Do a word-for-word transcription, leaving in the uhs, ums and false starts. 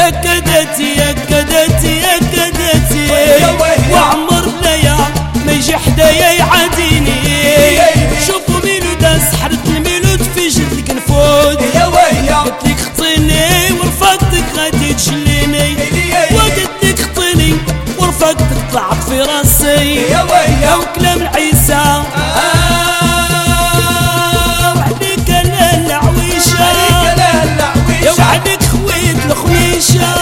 يا كدتي يا كدتي يا كدتي وعمر ليا ما يجي حدايا يعاديني شوفوا ميلود سحرت الميلود في جلدك نفود قلت لك خطيني ورفقتك غادي تجليني وقلت لك خطيني ورفقتك طلعت في راسي يا وكلام العيسى وعليك لا العويشه يا وعليك خويت الخويشه